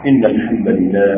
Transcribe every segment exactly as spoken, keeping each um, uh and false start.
إن الحمد لله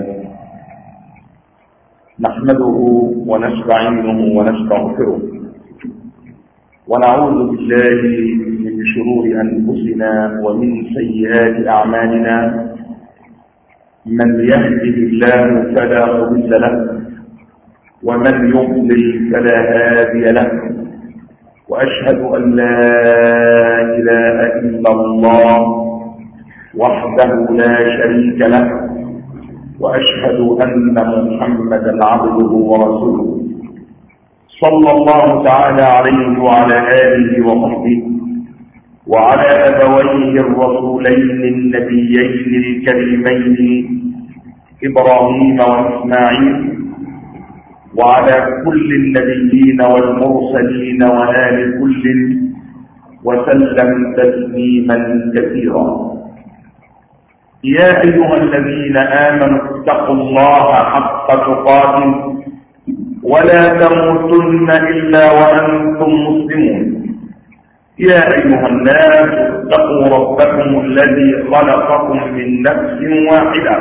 نحمده ونستعينه ونستغفره ونعوذ بالله من شرور أنفسنا ومن سيئات أعمالنا. من يهده الله فلا مضل له ومن يضلل فلا هادي له، وأشهد أن لا إله إلا الله وحده لا شريك له، وأشهد أن محمدا عبده ورسوله صلى الله تعالى عليه وعلى آله وصحبه وعلى أبويه الرسولين النبيين الكريمين إبراهيم وإسماعيل، وعلى كل النبيين والمرسلين وآل كل وسلم تسليما كثيرا. يا أيها الذين آمنوا اتقوا الله حق تقاته ولا تموتن إلا وأنتم مسلمون. يا أيها الناس اتقوا ربكم الذي خلقكم من نفس واحدة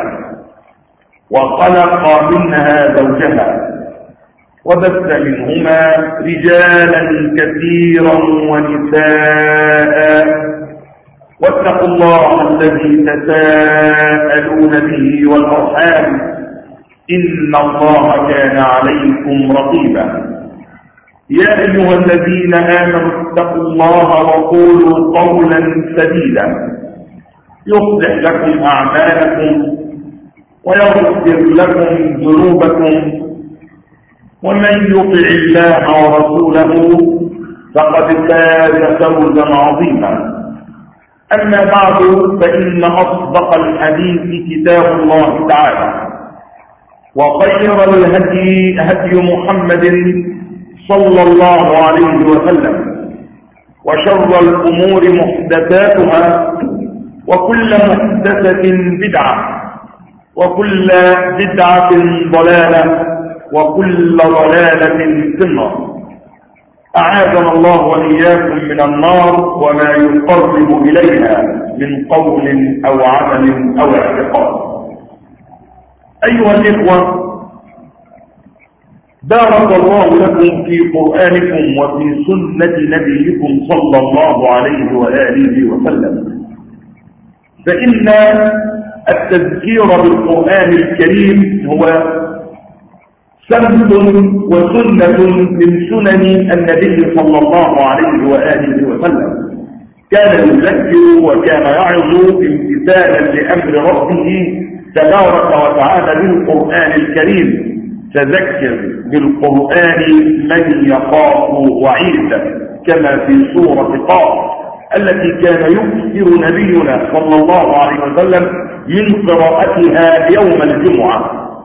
وخلق منها زوجها وبث منهما رجالا كثيرا ونساء، واتقوا الله الذي تساءلون به والأرحام إن الله كان عليكم رقيبا. يا أيها الذين آمنوا اتقوا الله وقولوا قولا سديدا يصلح لكم أعمالكم ويغفر لكم ذنوبكم، ومن يطع الله ورسوله فقد فاز فوزا عظيما. أما بعد، فإن أصدق الحديث كتاب الله تعالى، وخير الهدي هدي محمد صلى الله عليه وسلم، وشر الأمور محدثاتها، وكل محدثة بدعة، وكل بدعة ضلالة، وكل ضلالة في النار. أعاذنا الله وإياكم من النار وما يقرب إليها من قول أو عمل أو اعتقاد. أيها الإخوة، بارك الله لكم في قرآنكم وفي سنة نبيكم صلى الله عليه وآله وسلم، فإن التذكير بالقرآن الكريم هو سمت وسنة من سنن النبي صلى الله عليه وآله وسلم. كان يذكر وكان يعظ امتثالا لأمر ربه تبارك وتعالى بالقرآن الكريم. فذكر بالقرآن من يخاف وعيد، كما في سورة قاف التي كان يكثر نبينا صلى الله عليه وسلم من قراءتها يوم الجمعة.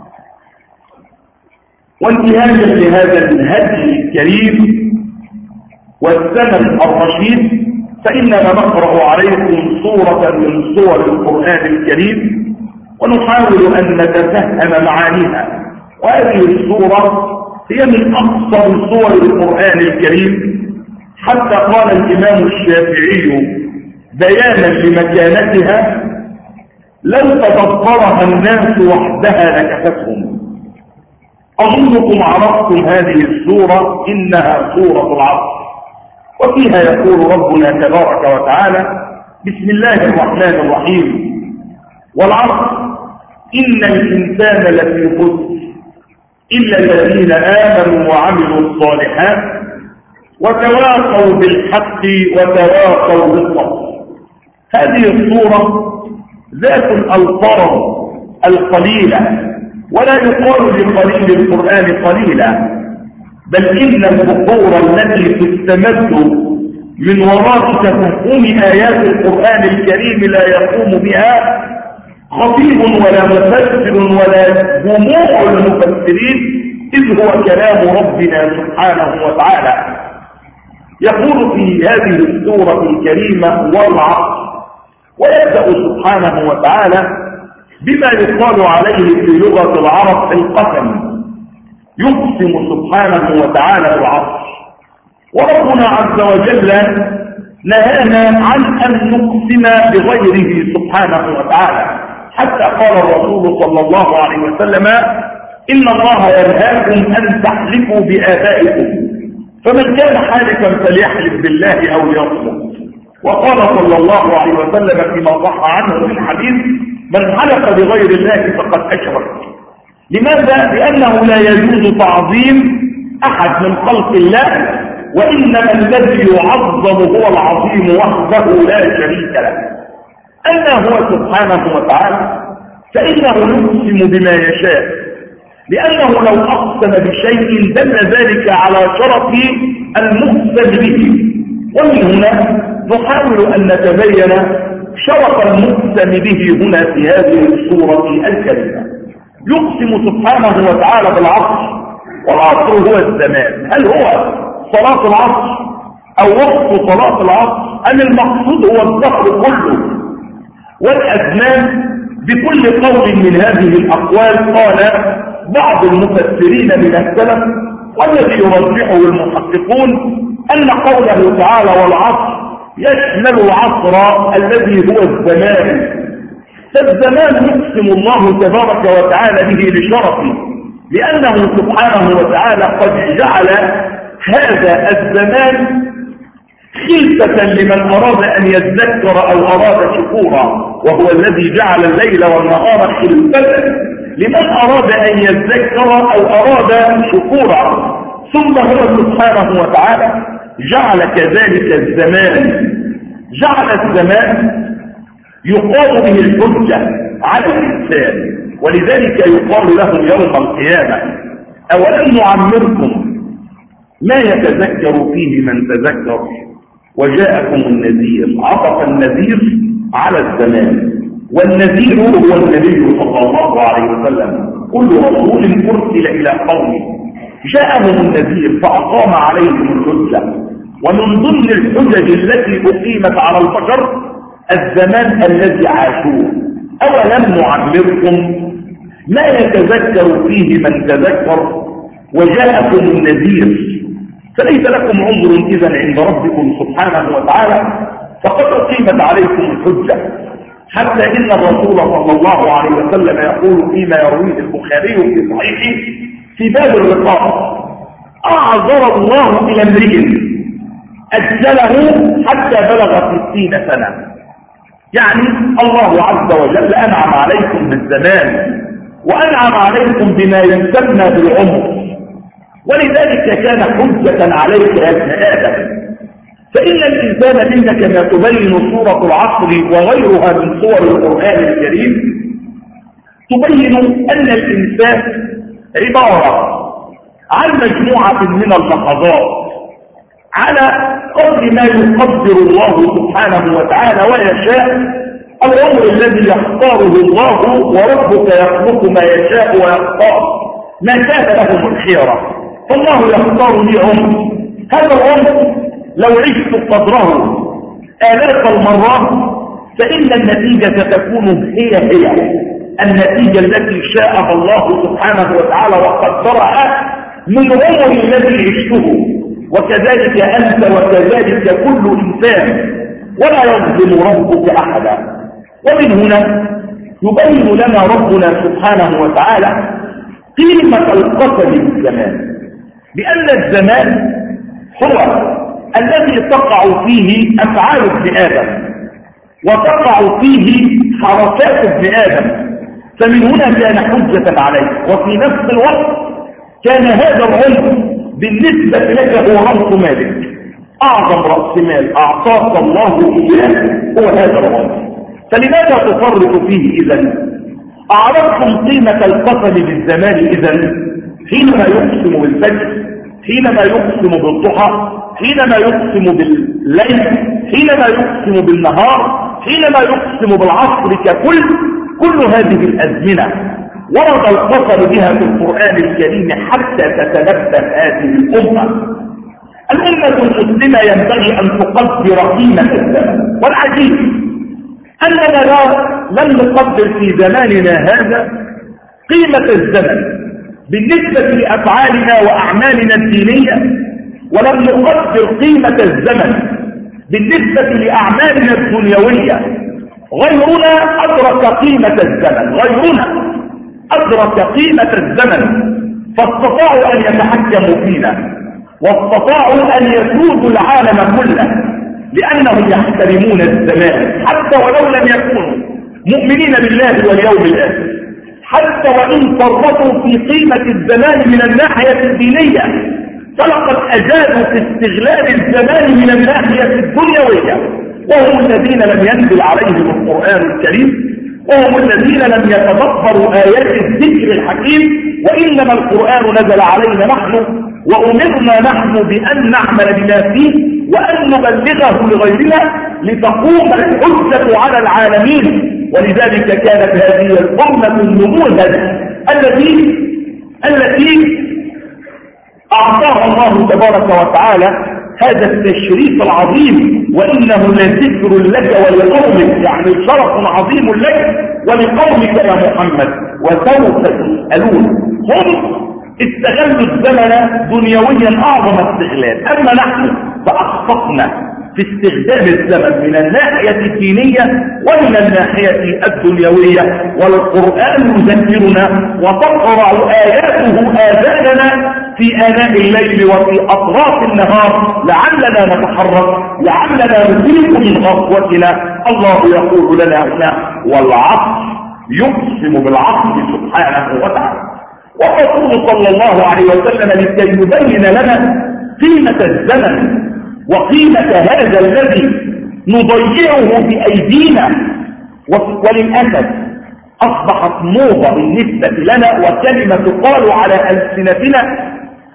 وانتهاجا لهذا الهدي الكريم والسند الرشيد، فإننا نقرأ عليكم سورة من سور القرآن الكريم ونحاول أن نتفهم معانيها. وهذه السورة هي من أقصر سور القرآن الكريم، حتى قال الإمام الشافعي بيانا لمكانتها: لو تدبرها الناس وحدها لكفتهم. أظنكم عرفتم هذه السورة، إنها سورة العصر، وفيها يقول ربنا تبارك وتعالى: بسم الله الرحمن الرحيم، والعصر إن الإنسان لفي خسر إلا الذين آمنوا وعملوا الصالحات وتواصوا بالحق وتواصوا بالصبر. هذه السورة ذات الألفاظ القليلة، ولا يقال لقليل القرآن قليلا، بل إن البحور التي تستمد من وراء تفهم آيات القرآن الكريم لا يقوم بها خطيب ولا مفسر ولا جموع المفسرين، إذ هو كلام ربنا سبحانه وتعالى. يقول في هذه السورة الكريمة: والعصر. ويبدأ سبحانه وتعالى بما يقال عليه في لغة العرب القسم. يقسم سبحانه وتعالى بالعصر. وربنا عز وجل نهانا عن أن نقسم بغيره سبحانه وتعالى، حتى قال الرسول صلى الله عليه وسلم إن الله ينهاكم أن تحلفوا بآبائكم، فمن كان حالفا فليحلف بالله أو ليصمت. وقال صلى الله عليه وسلم فيما صح عنه من حديث من حلف بغير الله فقد أشرك. لماذا؟ لأنه لا يجوز تعظيم أحد من خلق الله، وإنما الذي يعظم هو العظيم وحده لا شريك له. أما هو سبحانه وتعالى فإنه يقسم بما يشاء، لأنه لو أقسم بشيء دل ذلك على شرف المقسم به. ومن هنا نحاول أن نتبين شرف المقسم به هنا في هذه السورة الكريمة. يقسم سبحانه وتعالى بالعصر، والعصر هو الزمان. هل هو صلاة العصر أو وقت صلاة العصر، أم المقصود هو الدهر كله والأزمان؟ بكل قول من هذه الأقوال قال بعض المفسرين من السلف، والذي يرجحه المحققون أن قوله تعالى والعصر يشمل العصر الذي هو الزمان. فالزمان يقسم الله تبارك وتعالى به لشرفه، لأنه سبحانه وتعالى قد جعل هذا الزمان خلفة لمن أراد أن يذكر أو أراد شكورا، وهو الذي جعل الليل والنهار خلفة لمن أراد أن يذكر أو أراد شكورا. ثم هو سبحانه وتعالى جعل كذلك الزمان، جعل الزمان يقام به الحجة على الإنسان، ولذلك يقال لهم يوم القيامة أولم نعمركم ما يتذكر فيه من تذكر وجاءكم النذير. عطف النذير على الزمان، والنذير هو النبي صلى الله عليه وسلم. كل رسول أرسل إلى قومه جاءهم النذير فأقام عليهم الحجة. ومن ضمن الحجج التي أقيمت على البشر الزمان الذي عاشوه. أولم نعمركم ما يتذكر فيه من تذكر وجاءكم النذير. فليس لكم عذر إذن عند ربكم سبحانه وتعالى، فقد أقيمت عليكم الحجة. حتى إن الرسول صلى الله عليه وسلم يقول فيما يرويه البخاري في صحيحه في باب الرقاق: أعذر الله إلى امرئ أجله حتى بلغ ستين سنة. يعني الله عز وجل أنعم عليكم بالزمان، وأنعم عليكم بما يسمى بالعمر، ولذلك كان حجة عليك يا ابن آدم. فإن الإنسان منك كما تبين سورة العصر وغيرها من صور القرآن الكريم تبين أن الإنسان عبارة عن مجموعة من اللحظات على قدر ما يقدر الله سبحانه وتعالى ويشاء. الأمر الذي يختاره الله، وربك يخلق ما يشاء ويختار، ما كان لهم الخيرة، فالله يختار لي عمر. هذا العمر لو عشت قدره آلاف المرات فإن النتيجة تكون هي هي النتيجة التي شاءها الله سبحانه وتعالى وقدرها من عمر الذي عشته. وكذلك أنت وكذلك كل إنسان، ولا يظلم ربك أحدا. ومن هنا يبين لنا ربنا سبحانه وتعالى قيمة القسم بالزمان، بأن الزمان هو الذي تقع فيه أفعال ابن آدم وتقع فيه حركات ابن آدم، فمن هنا كان حجة عليه. وفي نفس الوقت كان هذا العمر بالنسبة لك هو رأس مالك، أعظم رأس مال أعطاك الله إياه هو هذا العمر، فلماذا تفرط فيه إذن؟ أعرفهم قيمة القسم بالزمان إذن حينما يقسم بالفجر، حينما يقسم بالضحى، حينما يقسم بالليل، حينما يقسم بالنهار، حينما يقسم بالعصر ككل. كل هذه الأزمنة ورد القسم بها في القرآن الكريم حتى تتنبه هذه الأمة. الأمة المسلمة ينبغي أن تقدر قيمة الزمن، والعجيب أننا لا لم نقدر في زماننا هذا قيمة الزمن بالنسبة لأفعالنا وأعمالنا الدينية، ولم نقدر قيمة الزمن بالنسبة لأعمالنا الدنيوية. غيرنا أدرك قيمة الزمن، غيرنا أدرك قيمة الزمن فاستطاعوا أن يتحكموا فينا، واستطاعوا أن يسودوا العالم كله، لأنهم يحترمون الزمان حتى ولو لم يكونوا مؤمنين بالله واليوم الآخر، حتى وإن فرطوا في قيمة الزمان من الناحية الدينية فلقد أجادوا في استغلال الزمان من الناحية الدنيوية، وهم الذين لم ينزل عليهم القرآن الكريم، وهم الذين لم يتدبروا آيات الذكر الحكيم، وإنما القرآن نزل علينا نحن، وأمرنا نحن بأن نعمل بما فيه وأن نبلغه لغيرنا لتقوم الحجة على العالمين. ولذلك كانت هذه الأمة النموذج التي التي أعطاها الله تبارك وتعالى هذا التشريف العظيم، وإنه لذكر لك ولقومك، يعني شرف عظيم لك ولقومك يا محمد وسوف تسألون. هم استغلوا الزمن دنيويا أعظم استغلال، أما نحن فأخطأنا في استخدام الزمن من الناحية الدينية ومن الناحية الدنيوية، والقرآن يذكرنا وتقرأ آياته آذاننا في آناء الليل وفي أطراف النهار لعلنا نتحرك، لعلنا نفيق من غفوتنا. الله يقول لنا هنا والعصر، يقسم بالعصر سبحانه وتعالى. والرسول صلى الله عليه وسلم لكي يبين لنا قيمة الزمن وقيمة هذا الذي نضيعه بأيدينا، وللأسف أصبحت موضة بالنسبة لنا وكلمة تقال على ألسنتنا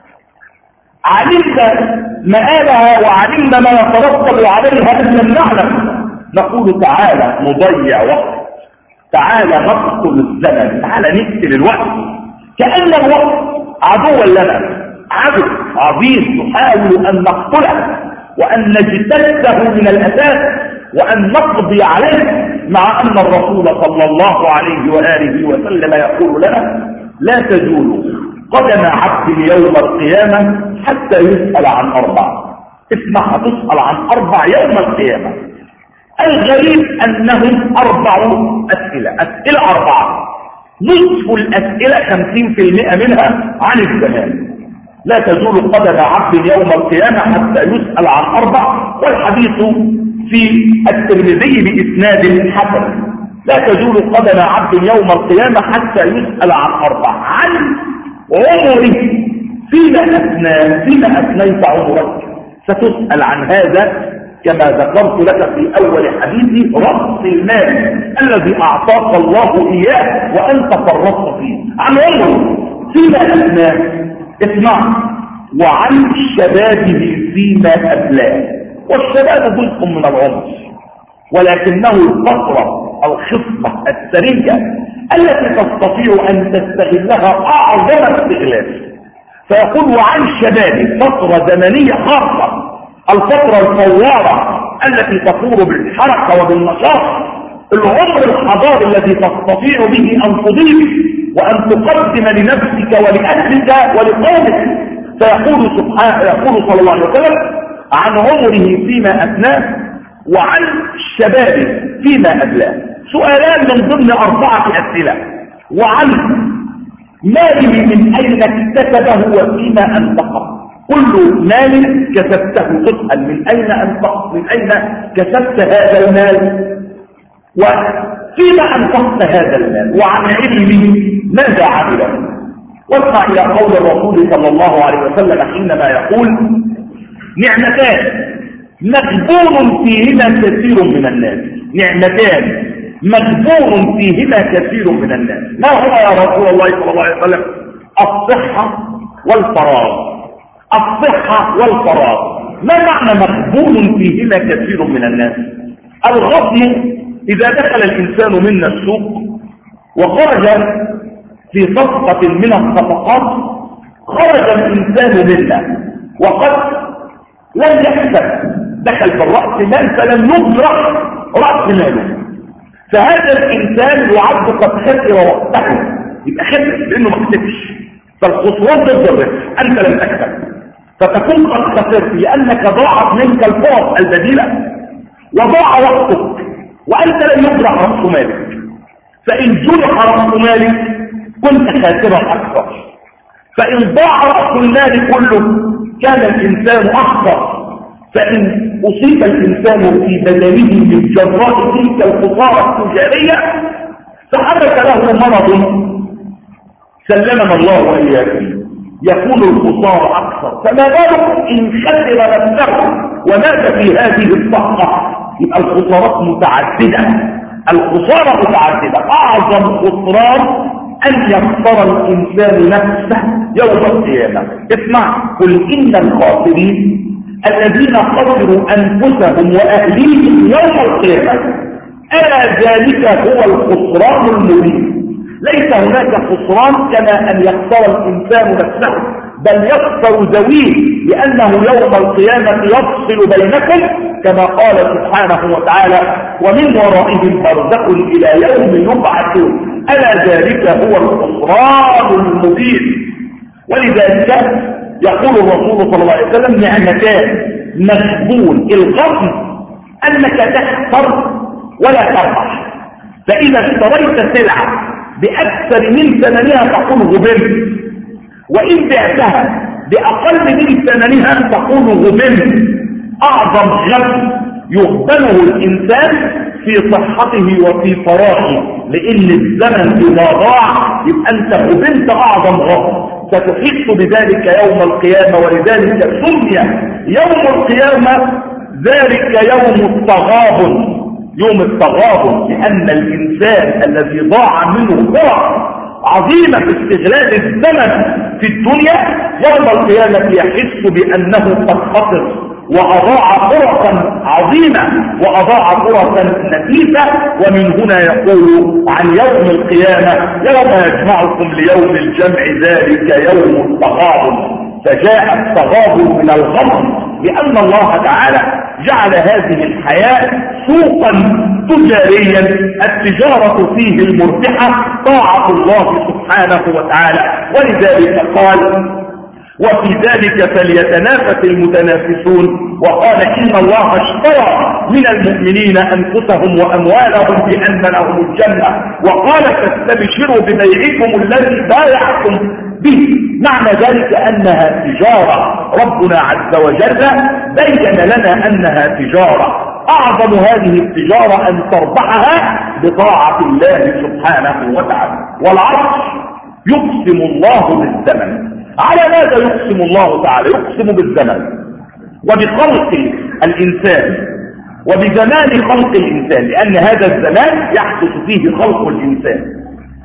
علمنا مآلها وعلمنا ما يترتب عليها أن لم نعلم. نقول تعالى نضيع وقت، تعالى نقتل الزمن، تعالى نقتل الوقت، كأن الوقت عدوا لنا، عدو عظيم نحاول أن نقتله وأن نجتثه من الأساس وأن نقضي عليه، مع أن الرسول صلى الله عليه وآله وسلم يقول لنا لا تزول قدم عبد يوم القيامة حتى يسأل عن أربع. اسمع، تسأل عن أربع يوم القيامة. الغريب أنهم أربع أسئلة، أسئلة أربعة، نصف الأسئلة خمسين في المئة منها عن الزمان. لا تزول قدم عبد يوم القيامة حتى يسأل عن أربع، والحديث في الترمذي بإسناد حسن. لا تزول قدم عبد يوم القيامة حتى يسأل عن أربع: عن عمره، فيما أثنى فيما أثنيت عمرك، ستسأل عن هذا كما ذكرت لك في أول حديثي، رأس المال الذي أعطاك الله إياه وأنت فرطت فيه، عن عمره فيما أثنى. اسمع، وعن شبابه فيما أبلاه. والشباب جزء من العمر، ولكنه الفترة الخصبة الثرية التي تستطيع أن تستغلها أعظم استغلال. فيقول وعن شبابه، فترة زمنية خاصة، الفترة الفوارة التي تفور بالحركة وبالنشاط، العمر الحضاري الذي تستطيع به أن تضيف وأن تقدم لنفسك ولأهلك ولقومك. فيقول سبحانه، يقول صلى الله عليه وسلم عن عمره فيما أثناه وعن شبابه فيما أبلاه. سؤالان من ضمن أربعة أسئلة: وعن ماله من أين اكتسبه وفيما أنفقه. كل مال كسبته تسأل من أين أنفقت، من أين كسبت هذا المال وفيما أنفقت هذا المال. وعن علمه ماذا عمله. واسمع إلى قول الرسول صلى الله عليه وسلم حينما يقول نعمتان مغبون فيهما كثير من الناس. نعمتان مغبون فيهما كثير من الناس. ما هو يا رسول الله صلى الله عليه وسلم؟ الصحة والفراغ. الصحة والفراغ. ما معنى مغبون فيهما كثير من الناس؟ الغبن إذا دخل الإنسان منا السوق وخرج في صفقة من الصفقات، خرج الإنسان منا وقد لم يحسب، دخل بالرأس مال فلم يطرح رأس ماله، فهذا الإنسان يعد قد خسر وقته، يبقى خسر لأنه ما كسبش. فالخسران ضد الربح، أنت لم تكسب فتكون قد خسرت لأنك ضاعت منك الفرص البديلة وضاع وقتك. وأنت لن يجرح رأس مالك، فإن جرح رأس مالك كنت خاسرا أكثر، فإن ضاع رأس المال كله كان الإنسان أخسر، فإن أصيب الإنسان في بدنه من جراء تلك الخسارة التجارية فحدث له مرض سلمنا الله وإياكم يكون الخسارة أكثر، فما بالك إن خسر نفسه ومات في هذه الصحة؟ يبقى الخسارات متعددة، الخسارة متعددة. أعظم خسران أن يخسر الإنسان نفسه يوم القيامة. اسمع، قل إن الخاسرين الذين خسروا أنفسهم وأهليهم يوم القيامة ألا ذلك هو الخسران المبين. ليس هناك خسران كما أن يخسر الإنسان نفسه، بل يخسر ذويه، لأنه يوم القيامة يفصل بينكم كما قال سبحانه وتعالى ومن ورائهم برزخ إلى يوم يبعثون ألا ذلك هو الخسران المبين. ولذلك يقول الرسول صلى الله عليه وسلم نعمتان مغبون الغبن أنك تخسر ولا تربح، فإذا اشتريت سلعة بأكثر من ثمنها تكون غبنت، وإن بعتها بأقل من ثمنها تكون غبنت. أعظم غبن يغبنه الإنسان في صحته وفي فراغه، لأن الزمن إذا ضاع يبقى أنت غبنت أعظم غبن، ستحس بذلك يوم القيامة. ولذلك سمي يوم القيامة ذلك يوم التغابن، يوم التغابن، لأن الإنسان الذي ضاع منه فرص عظيمة في استغلال الزمن في الدنيا يوم القيامة يحس بأنه قد خسر وأضاع فرصا عظيمة وأضاع فرصا نفيسة. ومن هنا يقول عن يوم القيامة يوم يجمعكم ليوم الجمع ذلك يوم التغابن. فجاء التغابن من الغبن لأن الله تعالى جعل هذه الحياة سوقا تجاريا التجارة فيه المربحة طاعة الله سبحانه وتعالى. ولذلك قال وفي ذلك فليتنافس المتنافسون، وقال إن الله اشترى من المؤمنين أنفسهم وأموالهم بأن لهم الجنة، وقال فاستبشروا ببيعكم الذي بايعتم به. معنى ذلك أنها تجارة، ربنا عز وجل بين لنا أنها تجارة. أعظم هذه التجارة أن تربحها بطاعة الله سبحانه وتعالى. والعصر يقسم الله بالزمن. على ماذا يقسم الله تعالى؟ يقسم بالزمن وبخلق الإنسان وبزمان خلق الإنسان، لأن هذا الزمان يحدث فيه خلق الإنسان،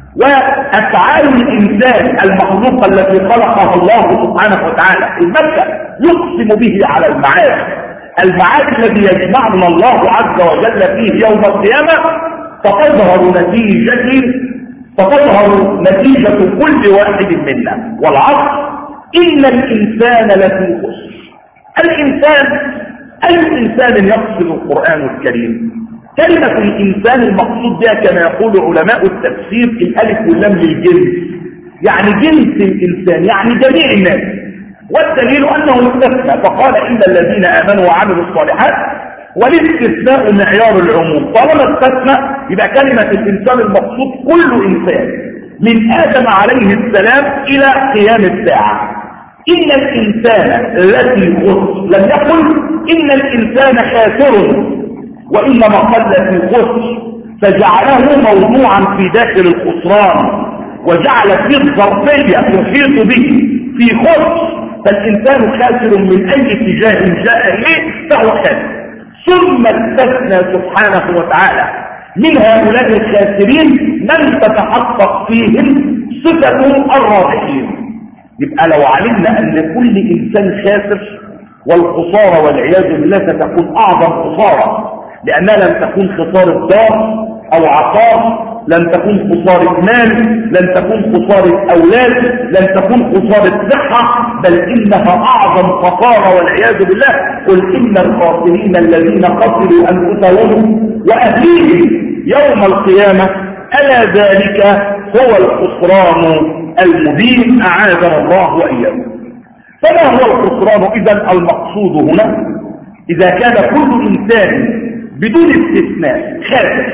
وأفعال الإنسان المخلوقة التي خلقها الله سبحانه وتعالى المبدأ يقسم به على المعاد. المعاد الذي يجمعنا الله عز وجل فيه يوم القيامة فتظهر نتيجة فتظهر نتيجة كل واحد منا. والعصر إن الإنسان لفي خسر. الإنسان أي إنسان يقصد القرآن الكريم؟ كلمة الإنسان المقصود بها كما يقول علماء التفسير الألف واللام للجنس، يعني جنس الإنسان، يعني جميع الناس. والدليل أنه استثنى فقال إن الذين آمنوا وعملوا الصالحات، والاستثناء معيار العموم. طالما استثنى يبقى كلمة الإنسان المقصود كل إنسان من آدم عليه السلام إلى قيام الساعة. إن الإنسان الذي خسر، لم يقل إن الإنسان خاسر، وإنما قل في خسر، فجعله موضوعا في داخل الخسران وجعل فيه الظرفية تحيط به في خسر. فالإنسان خاسر من أي اتجاه جاء إليه فهو خاسر. ثم استثنى سبحانه وتعالى من هؤلاء الخاسرين من تتحقق فيهم صفة الرابحين. يبقى لو علمنا أن كل إنسان خاسر، والخسارة والعياذ بالله ستكون أعظم خسارة، لأنها لن تكون خسارة دار أو عقار، لن تكون خسارة مال، لن تكون خسارة أولاد، لن تكون خسارة صحة، بل إنها أعظم خسارة والعياذ بالله. قل إن الخاسرين الذين خسروا أنفسهم وأهليهم يوم القيامة ألا ذلك هو الخسران المبين. أعاذنا الله وإياكم. فما هو الخسران إذن؟ المقصود هنا إذا كان كل إنسان بدون استثناء خالص،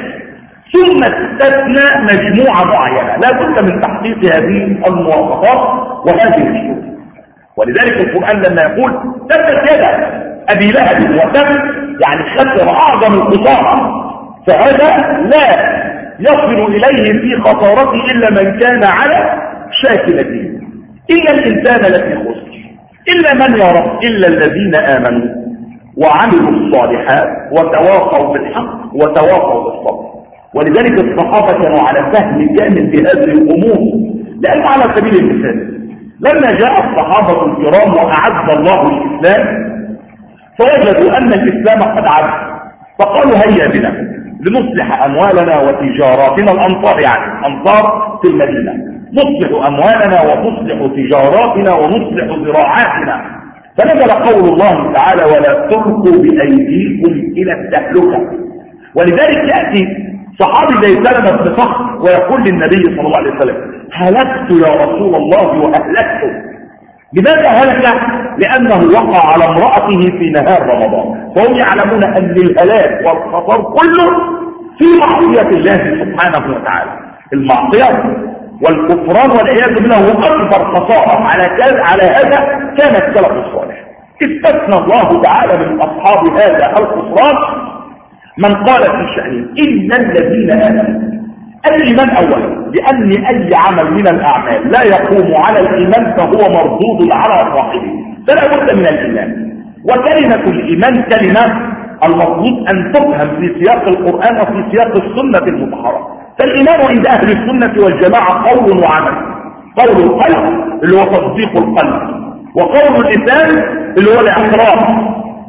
ثم استثنى مجموعة معينة لا بد من تحقيق هذه المواصفات وهذه الشروط. ولذلك القرآن لما يقول تبت يدا أبي لهب وتب، يعني خسر أعظم الخسارة، فهذا لا يصل إليه في خسارته إلا من كان على شاكلته. إلا الإنسان لفي خسر إلا من يرى إلا الذين آمنوا وعملوا الصالحات وتواصوا بالحق وتواصوا بالصبر. ولذلك الصحابة كانوا على فهم كامل بهذه الأمور، لأن على سبيل المثال لما جاء الصحابة الكرام وأعز الله الإسلام فوجدوا أن الإسلام قد عز، فقالوا هيا بنا لنصلح أموالنا وتجاراتنا، الأمصار يعني أمصار في المدينة، نصلح أموالنا وتصلح تجاراتنا ونصلح زراعاتنا. فنزل قول الله تعالى ولا تلقوا بأيديكم إلى التهلكة. ولذلك يأتي صحابي زي سلمة بن صخر ويقول للنبي صلى الله عليه وسلم هلكت يا رسول الله وأهلكت. لماذا هلك؟ لأنه وقع على امرأته في نهار رمضان، فهم يعلمون أن الهلاك والخطر كله في معصية الله سبحانه وتعالى. المعصية والكفران والعياذ بالله هو أكبر خسارة. على على هذا كان السلف الصالح. استثنى الله تعالى من أصحاب هذا الخسران من قال في شأنه إن الذين آمنوا. الإيمان أولا، لأن أي عمل من الأعمال لا يقوم على الإيمان فهو مردود على صاحبه، فلا بد من الإيمان. وكلمة الإيمان كلمة المفروض أن تفهم في سياق القرآن وفي سياق السنة المطهرة. فالإيمان عند أهل السنة والجماعة قول وعمل. قول القلب اللي هو تصديق القلب، وقول اللسان اللي هو الإقرار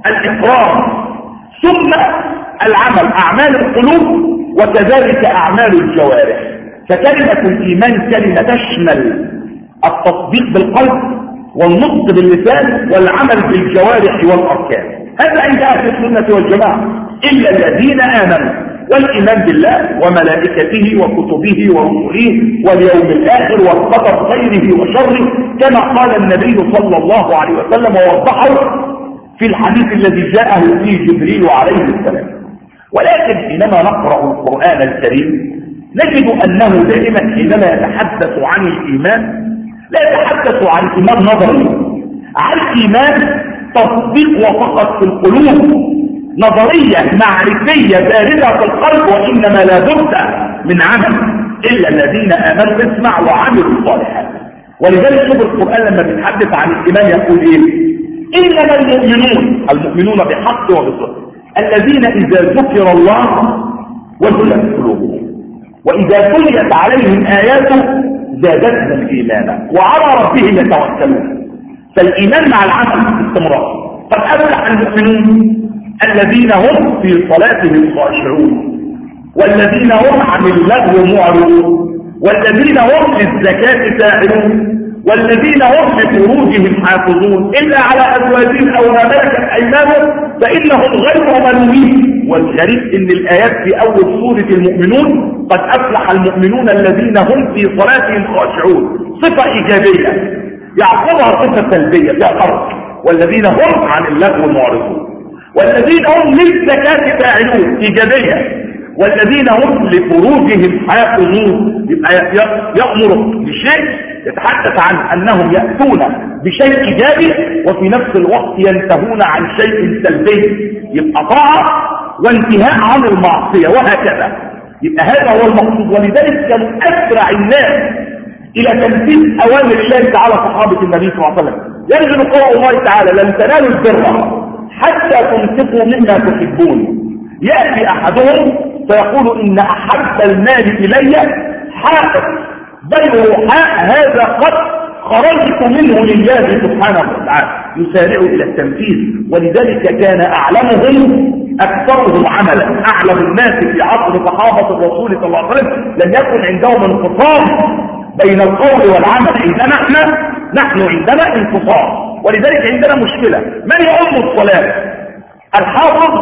الإقرار ثم العمل أعمال القلوب وكذلك أعمال الجوارح. فكلمة الإيمان كلمة تشمل التصديق بالقلب والنطق باللسان والعمل بالجوارح والأركان. هذا عند أهل السنة والجماعة. إلا الذين آمنوا، والإيمان بالله وملائكته وكتبه ورسله واليوم الآخر والقدر خيره وشره، كما قال النبي صلى الله عليه وسلم ووضحه في الحديث الذي جاءه فيه جبريل عليه السلام. ولكن حينما نقرأ القرآن الكريم نجد أنه دائما حينما يتحدث عن الإيمان لا يتحدث عن إيمان نظري، عن إيمان تصديق وفقط في القلوب، نظرية معرفية باردة في القلب، وإنما لا بد من عمل. إلا الذين آمنوا اسمع وعملوا الصالحات. ولذلك شوف القرآن لما بيتحدث عن الإيمان يقول إيه؟ إنما المؤمنون المؤمنون بحق وبصدق الذين إذا ذكر الله وجلت قلوبهم وإذا تليت عليهم آياته زادتهم إيمانا وعلى ربهم يتوكلون. فالإيمان مع العمل باستمرار. قد أفلح المؤمنون الذين هم في صلاتهم خاشعون والذين هم عن اللغو معرضون والذين هم للزكاة فاعلون والذين هم لفروجهم حافظون إلا على أزواجهم أو ما ملكت أيمانهم فإنهم غير ملومين. والغريب إن الآيات في أول سورة المؤمنون قد أفلح المؤمنون الذين هم في صلاتهم خاشعون، صفة إيجابية يعقبها صفة سلبية لا فرق. والذين هم عن اللغو معرضون والذين هم للزكاة فاعلون إيجابية والذين هم لفروجهم حافظون. يبقى يأمر بشيء يتحدث عن أنهم يأتون بشيء إيجابي وفي نفس الوقت ينتهون عن شيء سلبي، يبقى طاعة وانتهاء عن المعصية وهكذا. يبقى هذا هو المقصود. ولذلك كانوا أسرع الناس إلى تنفيذ أوامر الله تعالى صحابة النبي صلى الله عليه وسلم. ينزل قول الله تعالى لن تنالوا البر حتى تنفقوا مما تحبون. يأتي أحدهم فيقول إن أحب المال إلي حائط بيعه حاء هذا قد خرجت منه لله سبحانه وتعالى، يسارع إلى التنفيذ. ولذلك كان أعلمهم أكثرهم عملا. أعلم الناس في عصر صحابة الرسول صلى الله عليه وسلم لم يكن عندهم انفصام بين القول والعمل. عندنا احنا نحن عندنا انفصام. ولذلك عندنا مشكلة، من يؤم الصلاة؟ الحافظ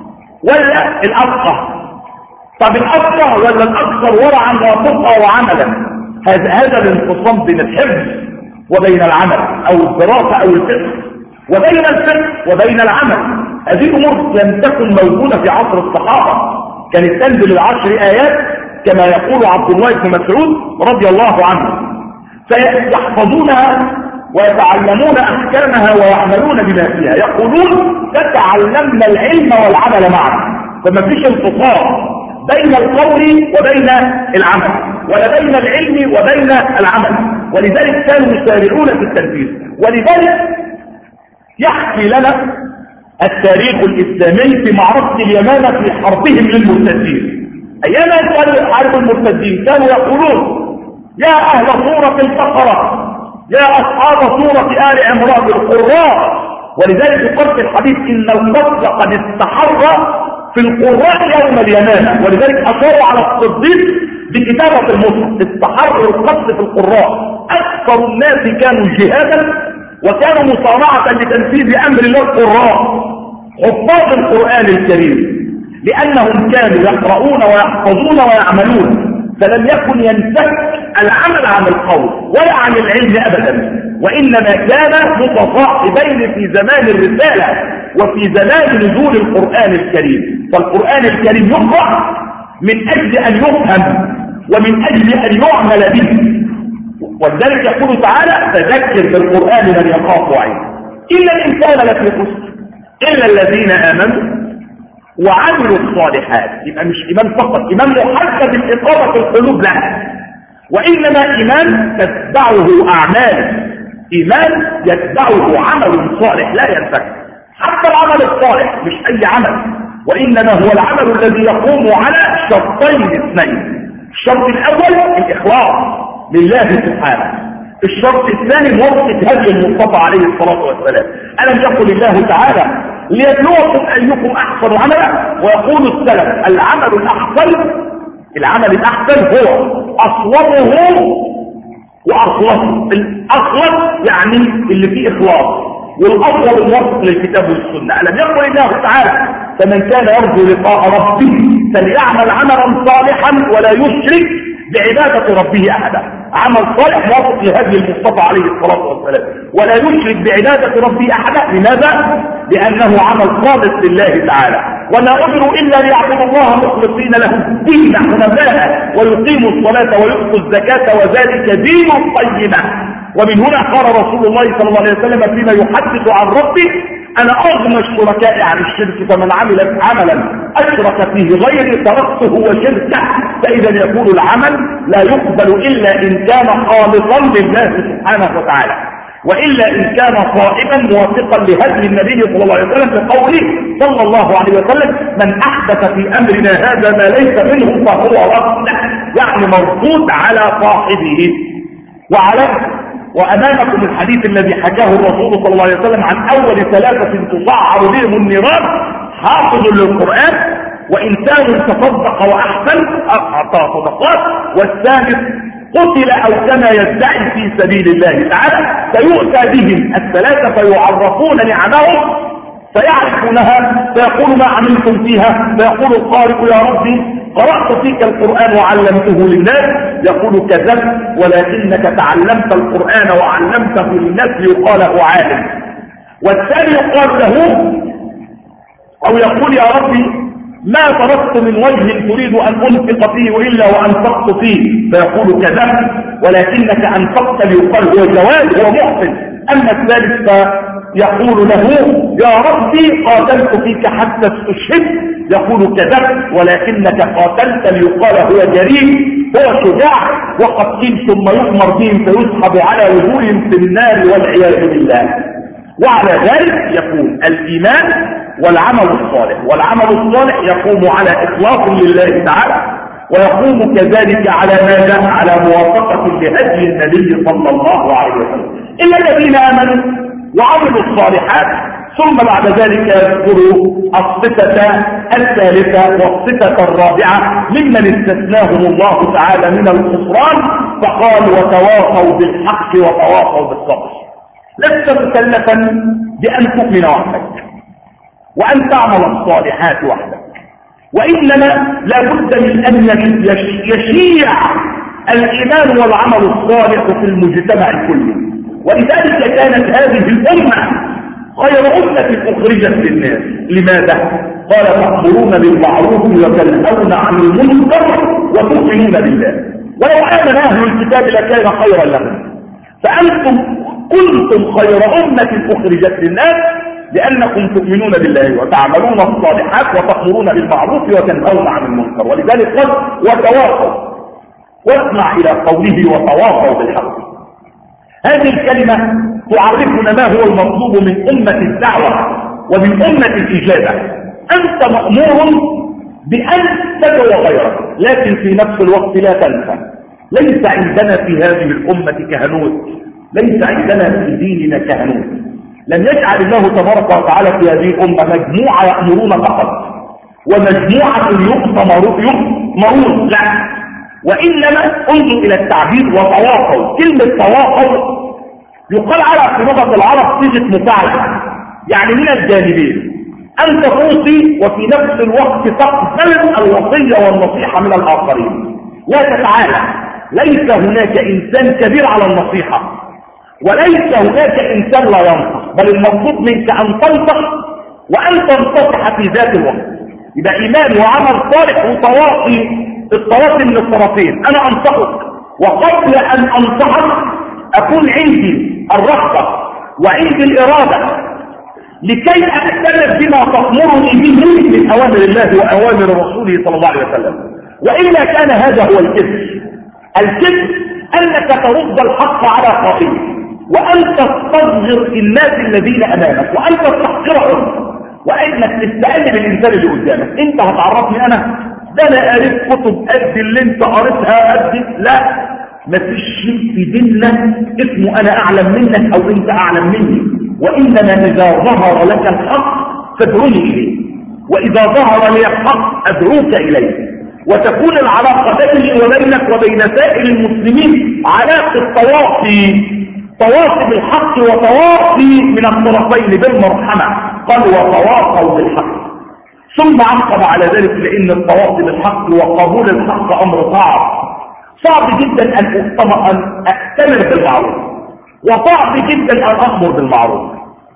ولا الأفقه؟ طب الأفقه ولا الأكثر ورعا وفقه وعملا؟ هذا هذا الانفصام بين الحفظ وبين العمل، أو الدراسة أو الفقه، وبين الفقه وبين العمل. هذه الأمور لم تكن موجودة في عصر الصحابة، كانت تنزل العشر آيات كما يقول عبد الله بن مسعود رضي الله عنه، فيحفظونها ويتعلمون أحكامها ويعملون بما فيها. يقولون فتعلمنا العلم والعمل معا، فما فيش انفصال بين القول وبين العمل، ولا بين العلم وبين العمل، ولذلك كانوا يسارعون في التنفيذ. ولذلك يحكي لنا التاريخ الإسلامي في معركة اليمامة في حربهم للمرتدين. أيام حرب المرتدين كانوا يقولون يا أهل سورة البقرة، يا أصحاب سورة آل عمران القراء. ولذلك يقول في الحديث إن القصد قد استحر في القراء يوم اليمامة، ولذلك أشاروا على الصديق بكتابة المصحف. استحر القصد في القراء، أكثر الناس كانوا جهادا وكانوا مصارعة لتنفيذ أمر الله القراء حفاظ القرآن الكريم، لأنهم كانوا يقرؤون ويحفظون ويعملون، فلم يكن ينفك العمل عن القول ولا عن العلم أبدا، وإنما كان متصاحبين في زمان الرسالة وفي زمان نزول القرآن الكريم. فالقرآن الكريم يقرأ من أجل أن يفهم ومن أجل أن يعمل به، ولذلك يقول تعالى فذكر بالقرآن من يخاف وعيد. إلا الإنسان لفي خسر إلا الذين آمنوا وعملوا الصالحات. يبقى مش إيمان فقط، إيمان محدد الإقامة في القلوب لا، وإنما إيمان تتبعه أعمال، إيمان يتبعه عمل صالح لا ينفك. حتى العمل الصالح مش أي عمل، وإنما هو العمل الذي يقوم على شرطين اثنين. الشرط الأول الإخلاص لله سبحانه، الشرط الثاني موافقة هدي المصطفى عليه الصلاة والسلام. ألم يقل الله تعالى ليبلوكم أيكم أحسن عملا، ويقول السلف العمل الأحسن العمل الأحسن هو أصوبه وأخلصه. الأخلص يعني اللي فيه إخلاص، والأفضل الموافق للكتاب والسنة. ألم يقل الله تعالى فمن كان يرجو لقاء ربه فليعمل عملا صالحا ولا يشرك بعبادة ربه أحدا. عمل صالح موافق لهدي المصطفى عليه الصلاة والسلام، ولا يشرك بعبادة ربه أحدا. لماذا؟ لأنه عمل خالص لله تعالى. وما أمروا إلا ليعبدوا الله مخلصين له الدين حنفاء ويقيموا الصلاة ويؤتوا الزكاة وذلك دين القيمة. ومن هنا قال رسول الله صلى الله عليه وسلم فيما يحدث عن ربه أنا أغنى الشركاء عن الشرك، فمن عمل عملا أشرك فيه غيري تركته وشركه. فإذا يكون العمل لا يقبل إلا إن كان خالصا لله سبحانه وتعالى، وإلا إن كان صائبا موافقا لهدي النبي صلى الله عليه وسلم بقوله صلى الله عليه وسلم من أحدث في أمرنا هذا ما ليس منه فهو رد، يعني مردود على صاحبه. وعلى وأمامكم الحديث الذي حكاه الرسول صلى الله عليه وسلم عن أول ثلاثة تصعر بهم النيران حافظ للقرآن وإنسان تصدق وأحسن أعطى صدقات، والثالث قتل أو كما يدعي في سبيل الله تعالى. فيؤتى بهم الثلاثة فيعرفون نعمهم فيعرفونها فيقول ما عملتم فيها، فيقول القارئ يا ربي قرأت فيك القرآن وعلمته للناس، يقول كذبت ولكنك تعلمت القرآن وعلمته للناس ليقال هو عالم. والثاني يقال له أو يقول يا ربي ما تركت من وجه تريد أن أنفق فيه إلا وأنفقت فيه، فيقول كذبت ولكنك أنفقت ليقال هو جواد هو محسن. أما الثالث يقول له يا ربي قاتلت فيك حتى استشهدت، يقول كذبت ولكنك قاتلت ليقال هو جريء هو شجاع. وقد قيل ثم يؤمر بهم فيسحب على وجوههم في النار والعياذ بالله. وعلى ذلك يكون الإيمان والعمل الصالح، والعمل الصالح يقوم على إخلاص لله تعالى، ويقوم كذلك على ماذا؟ على موافقة لهدي النبي صلى الله عليه وسلم. إلا الذين آمنوا وعملوا الصالحات. ثم بعد ذلك يذكروا الصفة الثالثة والصفة الرابعة ممن استثناهم الله تعالى من الخسران، فقال وتواصوا بالحق وتواصوا بالصبر. لست مكلفا بأن تؤمن وحدك وأن تعمل الصالحات وحدك، وإنما لا بد من أن يشيع الإيمان والعمل الصالح في المجتمع كله. ولذلك كانت هذه الأمة خير أمة أخرجت للناس. لماذا؟ قال تأمرون بالمعروف وتنهون عن المنكر وتؤمنون بالله ولو آمن أهل الكتاب لكان خيرا لهم. فأنتم كنتم خير أمة أخرجت للناس لأنكم تؤمنون بالله وتعملون الصالحات وتأمرون بالمعروف وتنهون عن المنكر. ولذلك قال وتواصوا، واسمع إلى قوله وتواصوا بالحق. هذه الكلمة تعرفنا ما هو المطلوب من أمة الدعوة ومن أمة الإجابة. أنت مأمور بأن تدعو غيرك، لكن في نفس الوقت لا تنسى ليس عندنا في هذه الأمة كهنوت، ليس عندنا في ديننا كهنوت. لم يجعل الله تبارك وتعالى في هذه الأمة مجموعة يأمرون فقط ومجموعة يؤمرون، لا، وإنما انظر إلى التعبير وتواصل. كلمة تواصل يقال على في لغة العرب صيغة مفاعلة، يعني من الجانبين، أنت توصي وفي نفس الوقت تقبل الوصية والنصيحة من الآخرين، لا تتعالى. ليس هناك إنسان كبير على النصيحة وليس هناك إنسان لا ينصح، بل المطلوب منك أن تنصح وأن تنصح في ذات الوقت. يبقى إيمان وعمل صالح وتواصي، التواصي من الطرفين. أنا أنصحك وقبل أن أنصحك أكون عندي الرغبة وعندي الإرادة لكي أعتمد بما تأمرني به من أوامر الله وأوامر رسوله صلى الله عليه وسلم. وإلا كان هذا هو الكذب. الكذب أنك ترد الحق على قائله وأن تستصغر الناس الذين أمامك وأن تستحقرهم وأنك تستقل بالإنسان اللي قدامك. أنت هتعرفني أنا ده أنا قريت كتب قد اللي أنت قريتها قد، لا، مفيش شيء في ديننا اسمه أنا أعلم منك أو أنت أعلم مني. وإنما إذا ظهر لك الحق فادعوني إليه، وإذا ظهر لي الحق أدعوك إليه، وتكون العلاقة بيني وبينك وبين سائر المسلمين علاقة تواصي، تواصي بالحق وتواصي من الطرفين بالمرحمة. قال وتواصوا بالحق. ثم عقب على ذلك لأن التواصي بالحق وقبول الحق أمر صعب، صعب جدا أن أأتمر بالمعروف، وصعب جدا أن أأمر بالمعروف،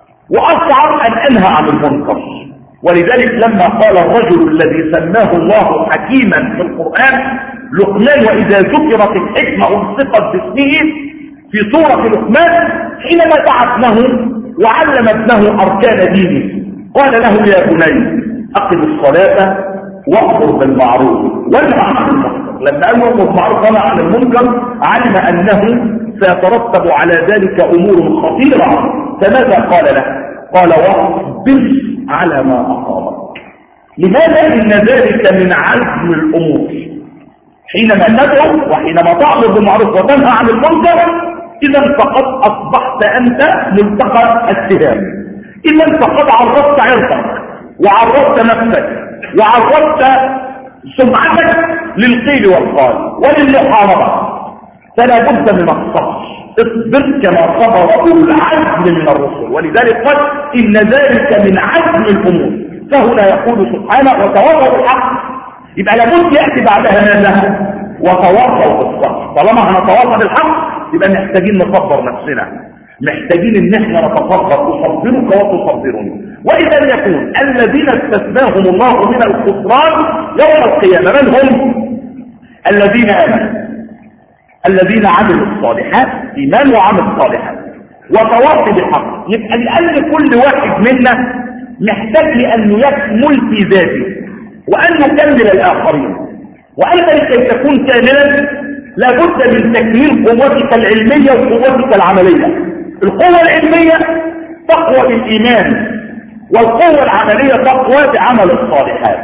وأصعب أن أنهى عن المنكر. ولذلك لما قال الرجل الذي سماه الله حكيما في القرآن لقمان، وإذا ذكرت الحكمة ألصقت باسمه في سورة لقمان، حينما دعا ابنه وعلم ابنه أركان دينه قال له يا بني أقم الصلاة وأمر بالمعروف وانهى عن المنكر. لما قال وأمر بالمعروف وانهى عن المنكر علم أنه سيترتب على ذلك أمور خطيرة. فماذا قال له؟ قال واصبر على ما أصابك. لماذا؟ إن ذلك من عزم الأمور. حينما تدعو وحينما تأمر بالمعروف وتنهى عن المنكر إذا فقد أصبحت أنت ملتقى السهام، إذا فقد عرضت عرضك وعرضت نفسك وعرضت سمعتك للقيل والقال وللمحاربة. فلا بد من الصبر، اصبر كما صبر أولو العزم من الرسل. ولذلك قال إن ذلك من عزم الأمور. فهنا يقول سبحانه وتواصوا بالحق، يبقى لابد يأتي بعدها ماذا؟ وتواصوا بالصبر. طالما هنتواصى بالحق يبقى محتاجين نصبر نفسنا، محتاجين ان احنا نتصبر، تصبرك وتصبرني. واذا يكون الذين استثناهم الله من الخسران يوم القيامه من هم؟ الذين امنوا، الذين عملوا الصالحات، ايمان وعمل صالحات وتواصي بالحق. يبقى لان كل واحد منا محتاج لان يكمل في ذاته وان يكمل الاخرين. وانت لكي تكون كاملا لابد من تكميل قوتك العلميه وقوتك العمليه. القوة العلمية تقوى بالإيمان، والقوة العملية تقوى بعمل الصالحات.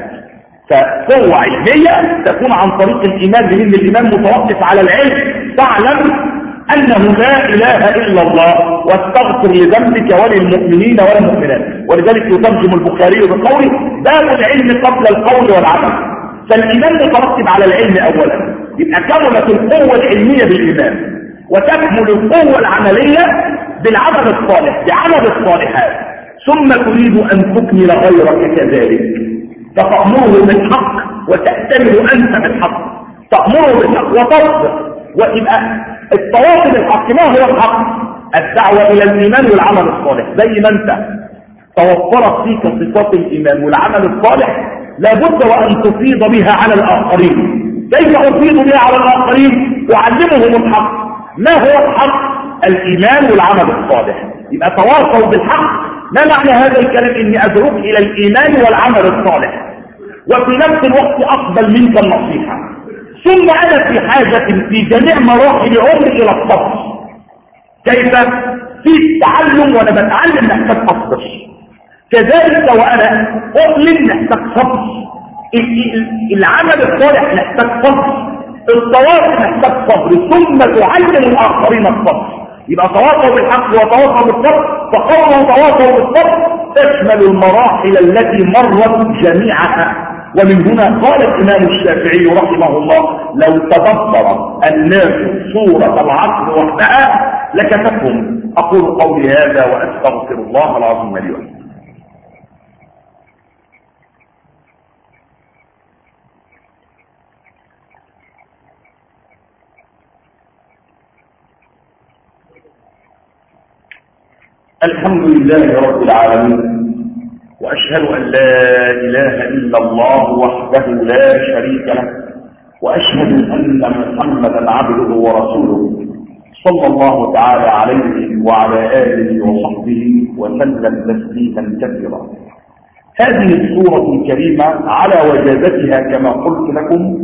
فقوة علمية تكون عن طريق الإيمان، لأن الإيمان متوقف على العلم. تعلم أنه لا إله إلا الله واستغفر لذنبك وللمؤمنين والمؤمنات. ولذلك يترجم البخاري بقوله باب العلم قبل القول والعمل. فالإيمان مترتب على العلم أولا، يبقى كملت القوة العلمية بالإيمان، وتكمل القوة العملية بالعمل الصالح بعمل الصالحات. ثم تريد أن تكمل غيرك كذلك، فتأمره بالحق وتأتمر أنت بالحق، تأمره بالحق وتصبر. ويبقى التواصي بالحق ما هو الحق؟ الدعوة إلى الإيمان والعمل الصالح. زي ما أنت توفرت فيك صفات الإيمان والعمل الصالح لابد وأن تفيض بها على الآخرين. كيف أفيض بها على الآخرين؟ أعلمهم الحق. ما هو الحق؟ الإيمان والعمل الصالح. يبقى تواصوا بالحق. ما معنى هذا الكلام؟ إني أدعوك إلى الإيمان والعمل الصالح وفي نفس الوقت أقبل منك النصيحة. ثم أنا في حاجة في جميع مراحل عمري إلى الصبر. كيف؟ في التعلم وأنا بتعلم نحتاج أصبر، كذلك وأنا أؤمن نحتاج صبر، العمل الصالح نحتاج صبر، التواصل نحتاج صبر، ثم تعلم الآخرين الصبر. يبقى تواصل بالحق وتواصل بالصبر. فقوله تواصل بالصبر تشمل المراحل التي مرت جميعها. ومن هنا قال الإمام الشافعي رحمه الله: لو تدبر الناس سورة العصر وحدها لكفتهم. أقول قولي هذا وأستغفر الله العظيم لي ولكم. الحمد لله رب العالمين، وأشهد أن لا إله إلا الله وحده لا شريك له، وأشهد أن محمدا عبده ورسوله صلى الله تعالى عليه وعلى آله وصحبه وسلم تسليما كثيرا. هذه السورة الكريمة على وجازتها كما قلت لكم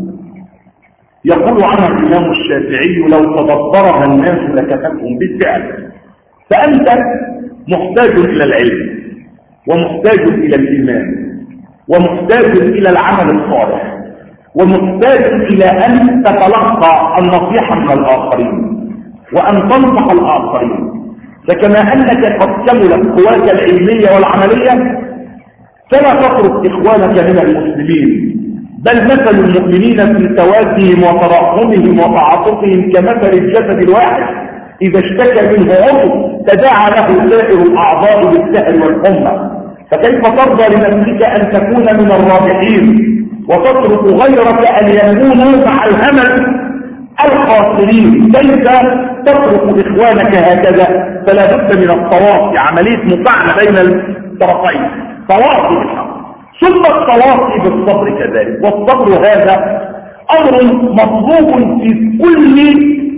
يقول عنها الإمام الشافعي: لو تدبرها الناس لكفتهم بالفعل. فأنت محتاج إلى العلم، ومحتاج إلى الإيمان، ومحتاج إلى العمل الصالح، ومحتاج إلى أن تتلقى النصيحة من الآخرين وأن تنصح الآخرين. فكما أنك قد كملت قواك العلمية والعملية فلا تترك إخوانك من المسلمين، بل مثل المؤمنين في توادهم وتراحمهم وتعاطفهم كمثل الجسد الواحد إذا اشتكى منه عضو تداعى له سائر الأعضاء بالسهر والحمى. فكيف ترضى لنفسك أن تكون من الرابحين وتترك غيرك أن يكونوا مع الهمل الخاسرين؟ كيف تترك إخوانك هكذا؟ فلا بد من التواصي، عملية مفاعلة بين الطرفين، تواصي بالحق ثم التواصي بالصبر كذلك. والصبر هذا أمر مطلوب في كل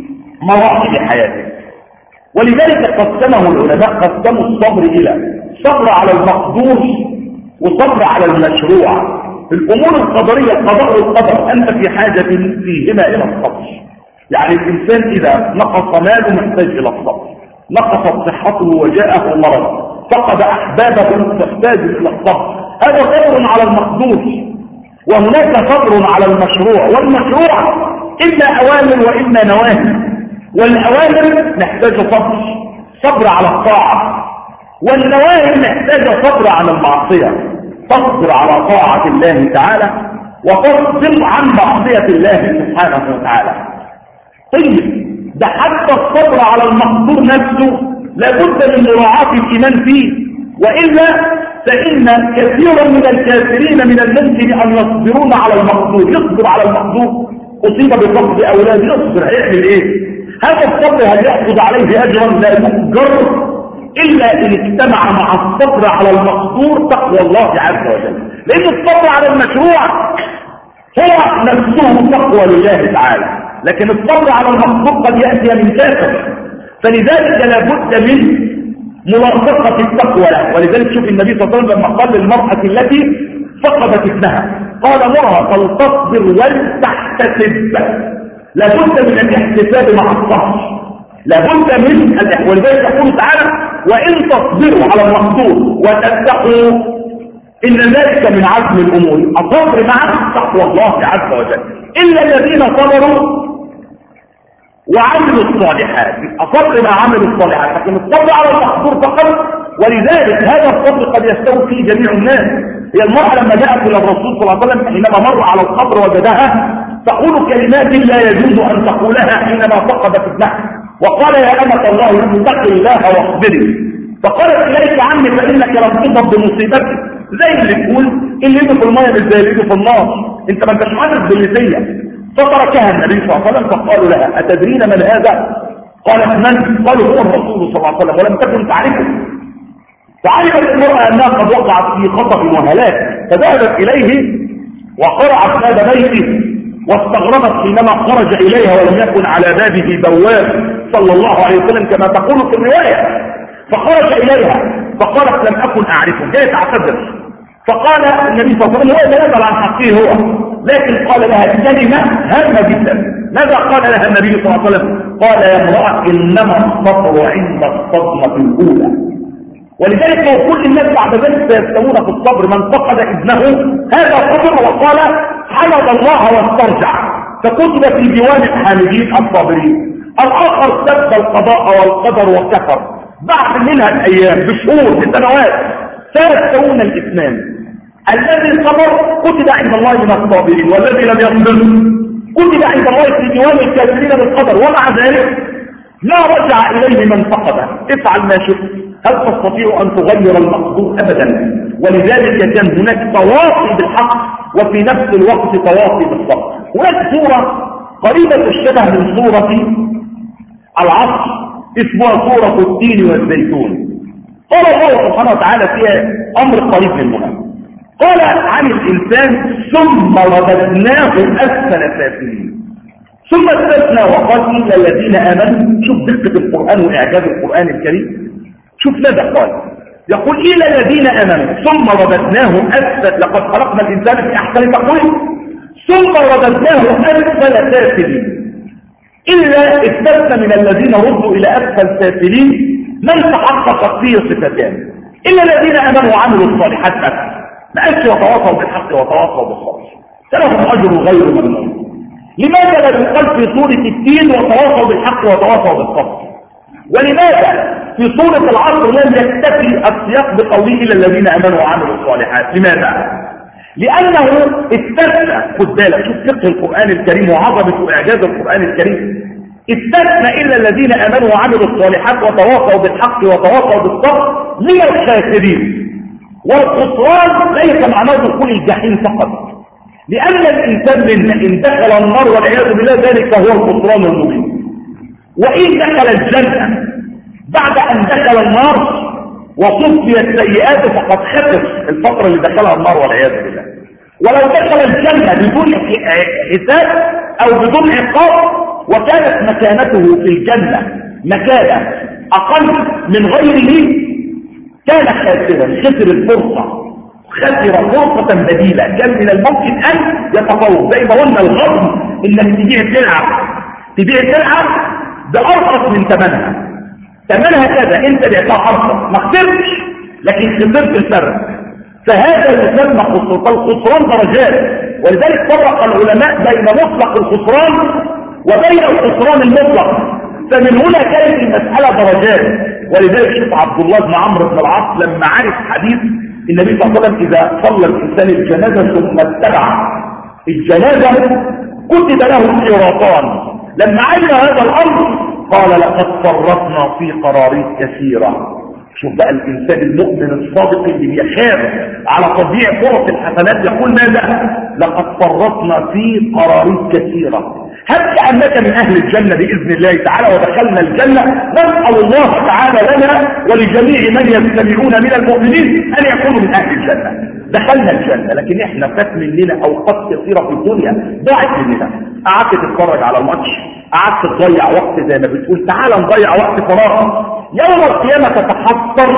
مراحل حياتك، ولذلك قسمه العلماء، قسموا الصبر إلى صبر على المقدور وصبر على المشروع. في الأمور القدرية القضاء والقدر أنت في حاجة فيهما إلى الصبر. يعني الإنسان إذا نقص ماله محتاج إلى الصبر، نقصت صحته وجاءه مرض، فقد أحبابه تحتاج إلى الصبر. هذا صبر على المقدور، وهناك صبر على المشروع. والمشروع إما أوامر وإما نواهي. والأوامر نحتاج صبر، صبر على الطاعة، والنواهي نحتاج صبر على المعصية. تصبر على طاعة الله تعالى وتصبر عن معصية الله سبحانه وتعالى. طيب ده حتى الصبر على المقدور نفسه لابد من مراعاة الإيمان فيه، وإلا فإن كثيرا من الكافرين من الممكن أن يصبرون على المقدور. يصبر على المقدور، أصيب بفقد أولاد، يصبر هيعمل إيه؟ هذا الصبر هل يحصل عليه أجرا؟ لا يؤجر إلا إن اجتمع مع الصبر على المقدور تقوى الله عز وجل. لأن الصبر على المشروع هو نفسه تقوى لله تعالى، لكن الصبر على المقدور قد يأتي من كافر. فلذلك لابد من ملاصقة التقوى له. ولذلك شوف النبي صلى الله عليه وسلم لما قال للمرأة التي فقدت ابنها قال: مرها فلتصبر ولتحتسب. لابد من الاحتساب مع الصبر، لابد من الاحتساب. ولذلك يقول تعالى: وإن تصبروا على المقدور وتتقوا إن ذلك من عزم الأمور. الصبر مع تقوى الله عز وجل. إلا الذين صبروا وعملوا الصالحات. الصبر مع عمل الصالحات، لكن الصبر على المقدور فقط. ولذلك هذا الصبر قد يستوي فيه جميع الناس. هي المرأة لما جاءت إلى الرسول صلى الله عليه وسلم حينما مر على القبر وجدها تقول كلمات لا يجوز أن تقولها حينما فقدت ابنها، وقال: يا أمة الله اتق الله واصبري. فقالت: إليك عني فإنك لم تصب بمصيبتك. زي اللي تقول اللي يجي في المية مش زي اللي يجي في النار، انت ما انتش حاسس باللي فيا. فتركها النبي صلى الله عليه وسلم فقالوا لها: أتدرين من هذا؟ قالت: من؟ قالوا: هو الرسول صلى الله عليه وسلم، ولم تكن تعرفه. فعلمت المرأة أنها قد وقعت في خطر وهلاك، فذهبت إليه وقرعت باب بيته، واستغربت حينما خرج إليها ولم يكن على بابه بواب صلى الله عليه وسلم كما تقول في الرواية. فخرج إليها فقالت لم أكن أعرفه، جاء تعتذر. فقال النبي صلى الله عليه وسلم هو يتنازل عن حقه هو، لكن قال لها كلمة هامة جدا. ماذا قال لها النبي صلى الله عليه وسلم؟ قال يا امرأة إنما الصبر عند الصدمة الأولى. ولذلك لو كل الناس بعد ذلك سيستوون في الصبر، من فقد ابنه هذا صبر وقال حمد الله واسترجع، فكتب في ديوان الحامدين الصابرين. الآخر سب القضاء والقدر وكفر، بعد منها الأيام بشهور بسنوات سيستوون الاثنان. الذي صبر كتب عند الله من الصابرين، والذي لم يصبر كتب عند الله في ديوان الكافرين بالقدر. ومع ذلك لا رجع إليه من فقده، افعل ما شئت، هل تستطيع أن تغير المقدور؟ أبدا. ولذلك كان هناك تواصي بالحق وفي نفس الوقت تواصي بالصبر. هناك سورة قريبة الشبه من سورة العصر اسمها سورة التين والزيتون. قال الله سبحانه وتعالى فيها أمر قريب منه، قال عن الإنسان ثم رددناه أسفل سافلين، ثم استثنى وقال إلا الذين آمنوا. شوف دقة القرآن وإعجاز القرآن الكريم، شوف ماذا قال، يقول إلا الذين آمنوا ثم رددناه أسفل، لقد خلقنا الإنسان في أحسن تقويم، ثم رددناه أسفل سافلين. إلا استثنى من الذين ردوا إلى أسفل سافلين من تحققت فيه صفتان، إلا الذين آمنوا وعملوا الصالحات بس، ما قالش وتواصوا بالحق وتواصوا بالصبر، فلهم أجر غير ممنون. لماذا لا يقال في سورة التين وتواصوا بالحق وتواصوا بالصبر؟ ولماذا في سورة العصر لم يكتفي السياق بقوله إلا الذين آمنوا وعملوا الصالحات؟ لماذا؟ لأنه استثنى، خد بالك شوف فقه القرآن الكريم وعظمة وإعجاز القرآن الكريم، استثنى إلا الذين آمنوا وعملوا الصالحات وتواصوا بالحق وتواصوا بالصبر من الخاسرين. والخسران ليس معناه دخول الجحيم فقط، لأن الإنسان منا إن دخل النار والعياذ بالله ذلك هو الخسران المبين. وإن دخل الجنة بعد أن دخل النار وصفيت سيئاته فقد خسر الفترة اللي دخلها النار والعياذ بالله. ولو دخل الجنة بدون حساب أو بدون عقاب وكانت مكانته في الجنة مكانة أقل من غيره كان خاسرا، خسر الفرصة، خسر فرصة بديلة. كان من الممكن أن يتفوق، زي ما قلنا الغرب إنك تبيع تلعب تبيع تلعب بأرخص من ثمنها، ثمنها كذا انت بعتها ارخص ما خسرتش لكن خسرت الفرق، فهذا يسمى خسران. الخسران درجات، ولذلك فرق العلماء بين مطلق الخسران وبين الخسران المطلق، فمن هنا كانت المسألة درجات. ولذلك شوف عبد الله بن عمرو بن العاص لما عرف حديث النبي صلى الله عليه وسلم إذا صلى الإنسان الجنازة ثم اتبع الجنازة كتب له قيراطان، لما علم هذا الأمر قال لقد فرطنا في قراريط كثيرة. شوف بقى الإنسان المؤمن الصادق اللي بيخاف على تضييع فرص الحسنات يقول ماذا؟ لقد فرطنا في قراريط كثيرة. هب أنك من أهل الجنة بإذن الله تعالى ودخلنا الجنة، نسأل الله تعالى لنا ولجميع من يستمعون من المؤمنين أن يكونوا من أهل الجنة. دخلنا الجنة لكن احنا فات مننا أوقات كثيرة في الدنيا ضاعت مننا. قعدت تتفرج على الماتش، قعدت تضيع وقت زي ما بتقول، تعال نضيع وقت فراغ، يوم القيامة تتحسر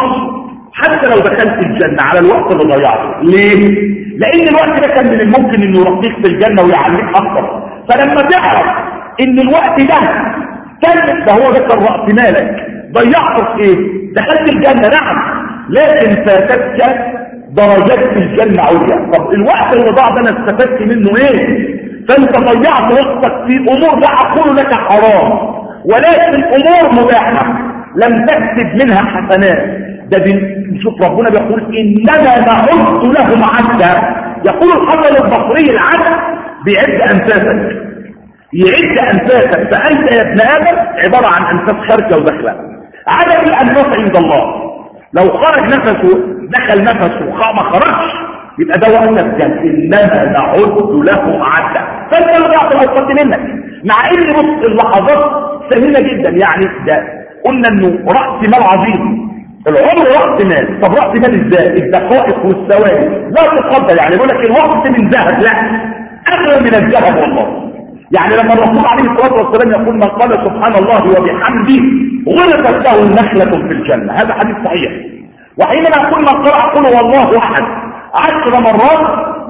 حتى لو دخلت الجنة على الوقت اللي ضيعته. ليه؟ لأن الوقت ده كان من الممكن انه يرقيك في الجنة ويعليك أكثر. فلما تعرف ان الوقت ده كان ده هو ده كان رأس مالك ضيعته في ايه؟ دخلت الجنة نعم، لكن فاتتك درجات في الجنة عليا. طب الوقت اللي ضاع ده انا استفدت منه ايه؟ فانت ضيعت وقتك في امور لا اقول لك حرام ولكن امور مباحة لم تكتب منها حسنات. ده نشوف ربنا بيقول انما نعد لهم عدا. يقول الحسن البصري العد بيعد انفاسك، يعد انفاسك، فانت يا ابن ادم عبارة عن انفاس خارجة وداخلة. عدد الانفاس عند الله لو خرج نفسه دخل نفسه ما خرجش يبقى ده وقتك كان انما نعد لهم عدا. فانت اللي ضاعت الاوقات منك، مع ان بص اللحظات سهله جدا. يعني ده قلنا انه راس مال عظيم العمر وقت مال. طب وقت مال ازاي؟ الدقائق والثواني لا تقدر. يعني يقول لك الوقت من ذهب، لا، اغلى من الذهب والله. يعني لما الرسول عليه الصلاه والسلام يقول من قال سبحان الله وبحمده غرست له نخله في الجنه، هذا حديث صحيح. وحينما يقول من قرأ قل هو الله احد عشر مرات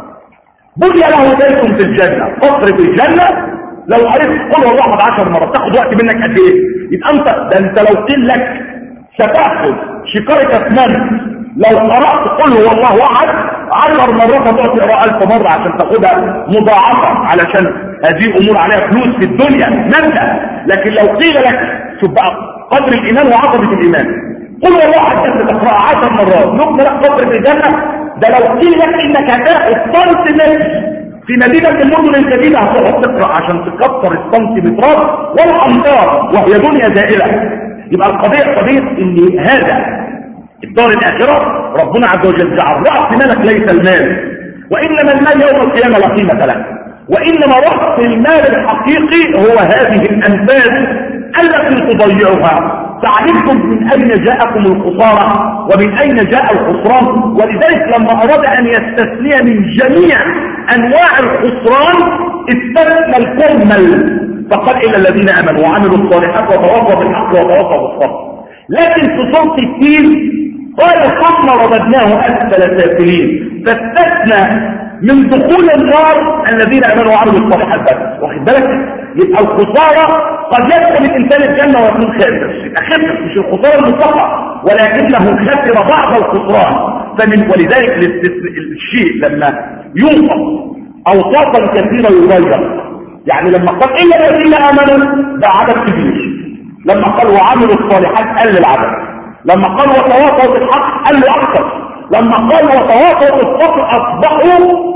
بني له بيت في الجنه، قصر في الجنه. لو عرفت قل هو الله احد عشر مرات تاخد وقت منك قد ايه؟ يبقى انت ده انت لو قيل لك ستاخذ شكاره اسمنت لو قرأت قل هو الله احد عشر مرات هتقعد تقرا ألف مره عشان تاخدها مضاعفه، علشان هذه امور عليها فلوس في الدنيا مبدا. لكن لو قيل لك شوف بقى قدر الايمان وعظمه الايمان، قل هو الله احد انت تقرا عشر مرات نقول لك قدر في الجنه. ده لو قيل لك انك هتاخد سنتيمتر في مدينه المدن الجديده هتقعد تقرا عشان تكسر السنتيمترات والامتار وهي دنيا زائله. يبقى القضيه قضيه ان هذا الدار الاخره ربنا عز وجل جعل راس مالك ليس المال، وانما المال يوم القيامه لا قيمه له، وانما راس المال الحقيقي هو هذه الانفاس التي تضيعها. تعلمتم من اين جاءكم الخساره ومن اين جاء الخسران. ولذلك لما اراد ان يستثني من جميع انواع الخسران استثنى الكمل فقال الى الذين امنوا وعملوا الصالحات وتواصوا بالحق وتواصوا بالصبر. لكن في سوره التين قال ثم رددناه اسفل سافلين، فاستثنى من دخول النار الذين امنوا وعملوا الصالحات بس. واخد بالك؟ يبقى الخساره قد يدخل الانسان الجنه ويكون خاسر، يبقى خسر مش الخساره المطلقه ولكنه خسر بعض الخسران. فمن ولذلك الشيء لما يوصف اوصافا كثيره يغير. يعني لما قال الا الذين امنوا ده عدد كبير، لما قال وعملوا الصالحات قل العدد، لما قال وتواصوا بالحق قال له اكثر، لما قال وتواصوا بالصبر اصبحوا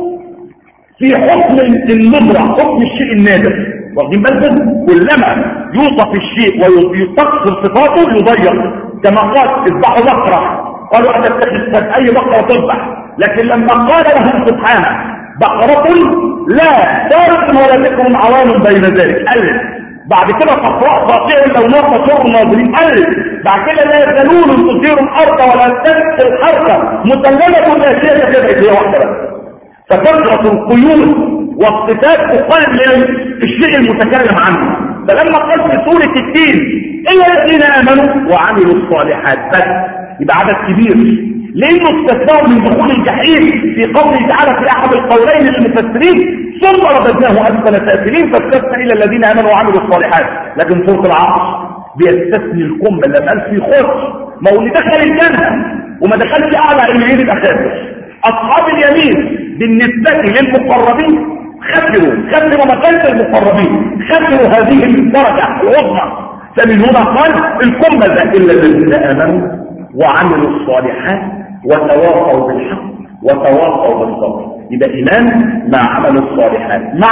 في حكم النبرة، حكم الشيء النادر. واخدين بالكم؟ كلما يوصف الشيء ويستقصر صفاته يضيق. كما قال اذبحوا بقره قالوا اتتخذ اي بقره تذبح، لكن لما قال لهم سبحانه بقره لا فارق ولا بكم عوان بين ذلك الف، بعد كده صفراء باقيه لونها تسر الناظرين الف، بعد كده لا يزالون تثير الارض ولا تسقي الحرث مسلمه لا شيء كده هي واحده بس. فكثرة القيود والصفات تقلل الشيء المتكلم عنه. فلما قال في سورة التين إلا الذين آمنوا وعملوا الصالحات بس يبقى عدد كبير، لأنه استثناه من دخول الجحيم في قوله تعالى في أحد القولين للمفسرين ثم رددناه أسفل سافلين فاستثنى إلى الذين آمنوا وعملوا الصالحات. لكن سورة العصر بيستثني القنبلة اللي قال في خش ما هو اللي دخل الجنة وما دخلش أعلى إليه يبقى خاسر. أصحاب اليمين بالنسبة للمقربين خسروا خسروا مكانة المقربين، خسروا هذه الدرجة العظمى. فمن هنا قال القنبلة إلا الذين آمنوا وعملوا الصالحات وتواصوا بالحق وتواصوا بالصبر. يبقى إيمان مع عمل الصالحات مع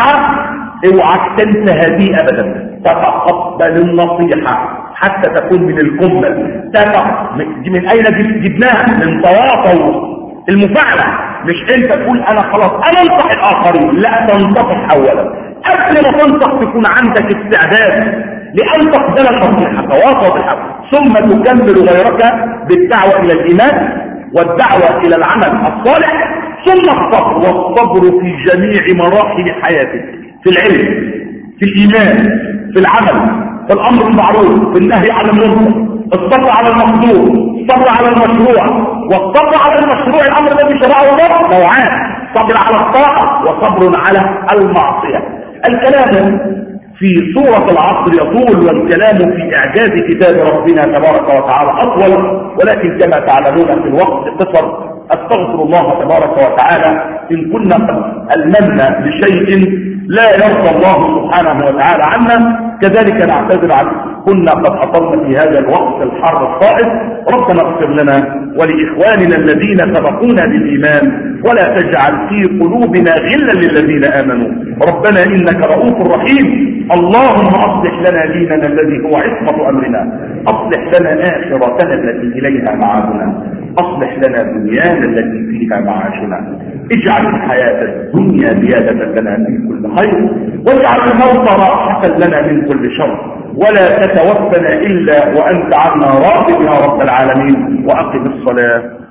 اوعى تنسى هذه أبدا، تتقبل النصيحة حتى تكون من القنبل. دي من أين جبناها؟ من تواصوا المفاعلة. مش انت تقول انا خلاص انا انصح الاخرين، لا تنصح اولا قبل ما تنصح تكون عندك استعداد لان تقبل النصيحة تواصل بالحق، ثم تكمل غيرك بالدعوة الى الايمان والدعوة الى العمل الصالح، ثم الصبر. والصبر في جميع مراحل حياتك، في العلم، في الايمان، في العمل، في الامر المعروف، في النهي عن المنكر، الصبر على المقدور، الصبر على المشروع. والصبر على المشروع الامر الذي شرعه الله نوعان، صبر على الطاعه وصبر على المعصيه. الكلام في سوره العصر يطول، والكلام في اعجاز كتاب ربنا تبارك وتعالى اطول، ولكن كما تعلمون في الوقت قصر. استغفر الله تبارك وتعالى ان كنا قد المنا بشيء لا يرضى الله سبحانه وتعالى عنا، كذلك نعتذر عنه كنا قد أطلنا في هذا الوقت الحر الصائب. ربنا اغفر لنا ولإخواننا الذين سبقونا بالإيمان ولا تجعل في قلوبنا غلا للذين آمنوا. ربنا إنك رؤوف رحيم. اللهم أصلح لنا ديننا الذي هو عصمة أمرنا، أصلح لنا آخرتنا التي إليها معادنا، أصلح لنا دنيانا التي فيها معاشنا، اجعل الحياة الدنيا زيادة لنا من كل خير، واجعل الموت راحة لنا من كل شر. ولا تتوفنا إلا وأنت عنا راض يا رب العالمين. وأقم الصلاة.